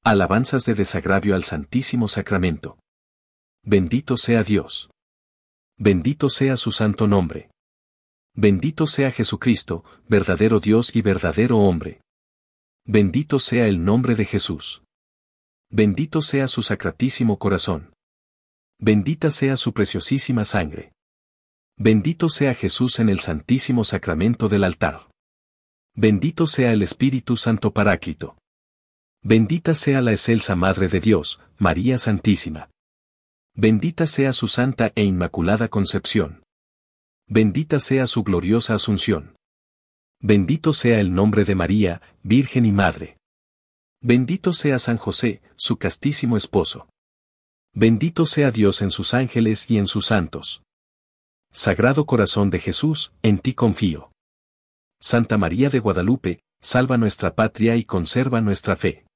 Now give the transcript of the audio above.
Alabanzas de desagravio al Santísimo Sacramento. Bendito sea Dios. Bendito sea su santo nombre. Bendito sea Jesucristo, verdadero Dios y verdadero hombre. Bendito sea el nombre de Jesús. Bendito sea su sacratísimo corazón. Bendita sea su preciosísima sangre. Bendito sea Jesús en el Santísimo Sacramento del altar. Bendito sea el Espíritu Santo Paráclito. Bendita sea la excelsa Madre de Dios, María Santísima. Bendita sea su santa e inmaculada concepción. Bendita sea su gloriosa asunción. Bendito sea el nombre de María, Virgen y Madre. Bendito sea San José, su castísimo esposo. Bendito sea Dios en sus ángeles y en sus santos. Sagrado Corazón de Jesús, en ti confío. Santa María de Guadalupe, salva nuestra patria y conserva nuestra fe.